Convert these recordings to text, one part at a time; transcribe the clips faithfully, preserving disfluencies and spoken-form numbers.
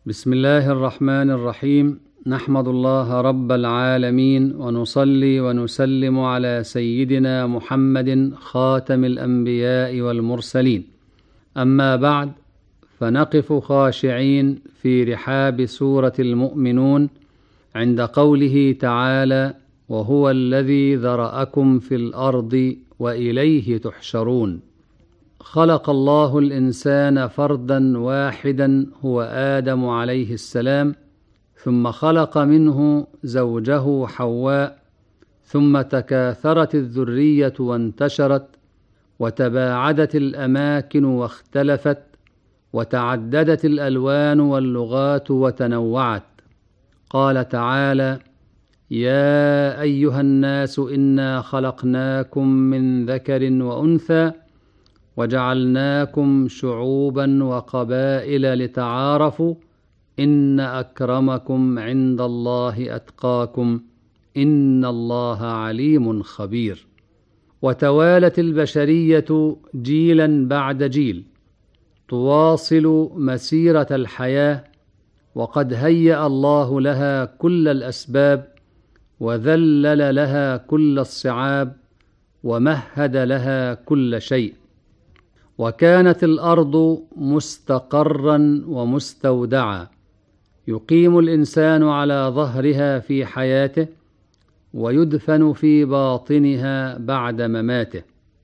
بسم الله الرحمن الرحيم. نحمد الله رب العالمين ونصلي ونسلم على سيدنا محمد خاتم الأنبياء والمرسلين. أما بعد، فنقف خاشعين في رحاب سورة المؤمنون عند قوله تعالى: وهو الذي ذرأكم في الأرض وإليه تحشرون. خلق الله الإنسان فردا واحدا هو آدم عليه السلام، ثم خلق منه زوجه حواء، ثم تكاثرت الذرية وانتشرت، وتباعدت الأماكن واختلفت، وتعددت الألوان واللغات وتنوعت. قال تعالى: يا أيها الناس إنا خلقناكم من ذكر وأنثى وجعلناكم شعوبا وقبائل لتعارفوا إن أكرمكم عند الله أتقاكم إن الله عليم خبير. وتوالت البشرية جيلا بعد جيل تواصل مسيرة الحياة، وقد هيأ الله لها كل الأسباب، وذلل لها كل الصعاب، ومهد لها كل شيء. وكانت الأرض مستقرا ومستودعا، يقيم الإنسان على ظهرها في حياته، ويدفن في باطنها بعد مماته.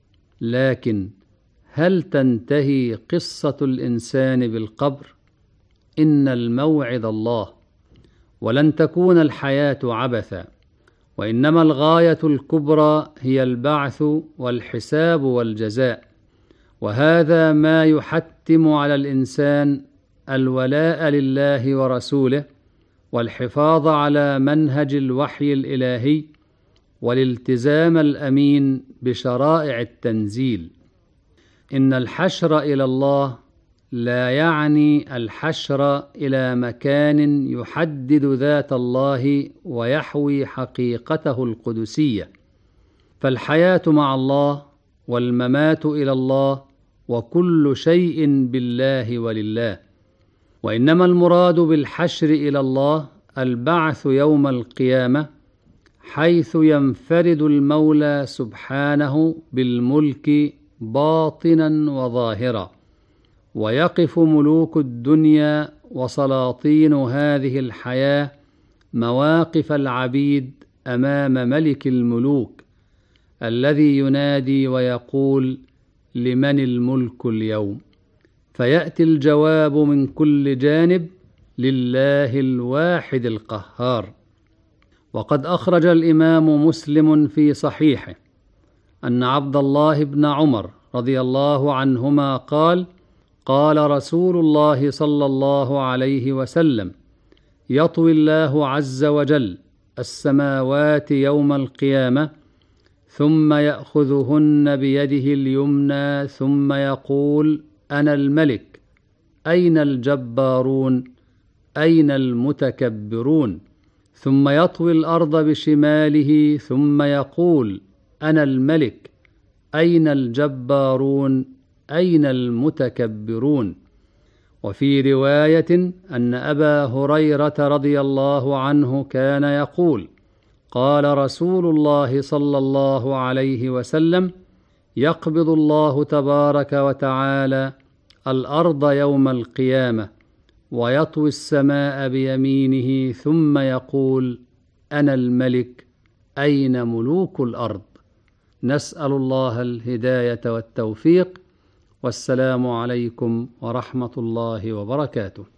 لكن هل تنتهي قصة الإنسان بالقبر؟ إن الموعد الله، ولن تكون الحياة عبثا، وإنما الغاية الكبرى هي البعث والحساب والجزاء. وهذا ما يحتم على الإنسان الولاء لله ورسوله، والحفاظ على منهج الوحي الإلهي، والالتزام الأمين بشرائع التنزيل. إن الحشر إلى الله لا يعني الحشر إلى مكان يحدد ذات الله ويحوي حقيقته القدسية، فالحياة مع الله والممات إلى الله، وكل شيء بالله ولله. وإنما المراد بالحشر إلى الله البعث يوم القيامة، حيث ينفرد المولى سبحانه بالملك باطنا وظاهرا، ويقف ملوك الدنيا وسلاطين هذه الحياة مواقف العبيد أمام ملك الملوك الذي ينادي ويقول: لمن الملك اليوم؟ فيأتي الجواب من كل جانب: لله الواحد القهار. وقد أخرج الإمام مسلم في صحيحه أن عبد الله بن عمر رضي الله عنهما قال: قال رسول الله صلى الله عليه وسلم: يطوي الله عز وجل السماوات يوم القيامة، ثم يأخذهن بيده اليمنى، ثم يقول: أنا الملك، أين الجبارون، أين المتكبرون؟ ثم يطوي الأرض بشماله، ثم يقول: أنا الملك، أين الجبارون، أين المتكبرون؟ وفي رواية أن أبا هريرة رضي الله عنه كان يقول: قال رسول الله صلى الله عليه وسلم: يقبض الله تبارك وتعالى الأرض يوم القيامة، ويطوي السماء بيمينه، ثم يقول: أنا الملك، أين ملوك الأرض؟ نسأل الله الهداية والتوفيق، والسلام عليكم ورحمة الله وبركاته.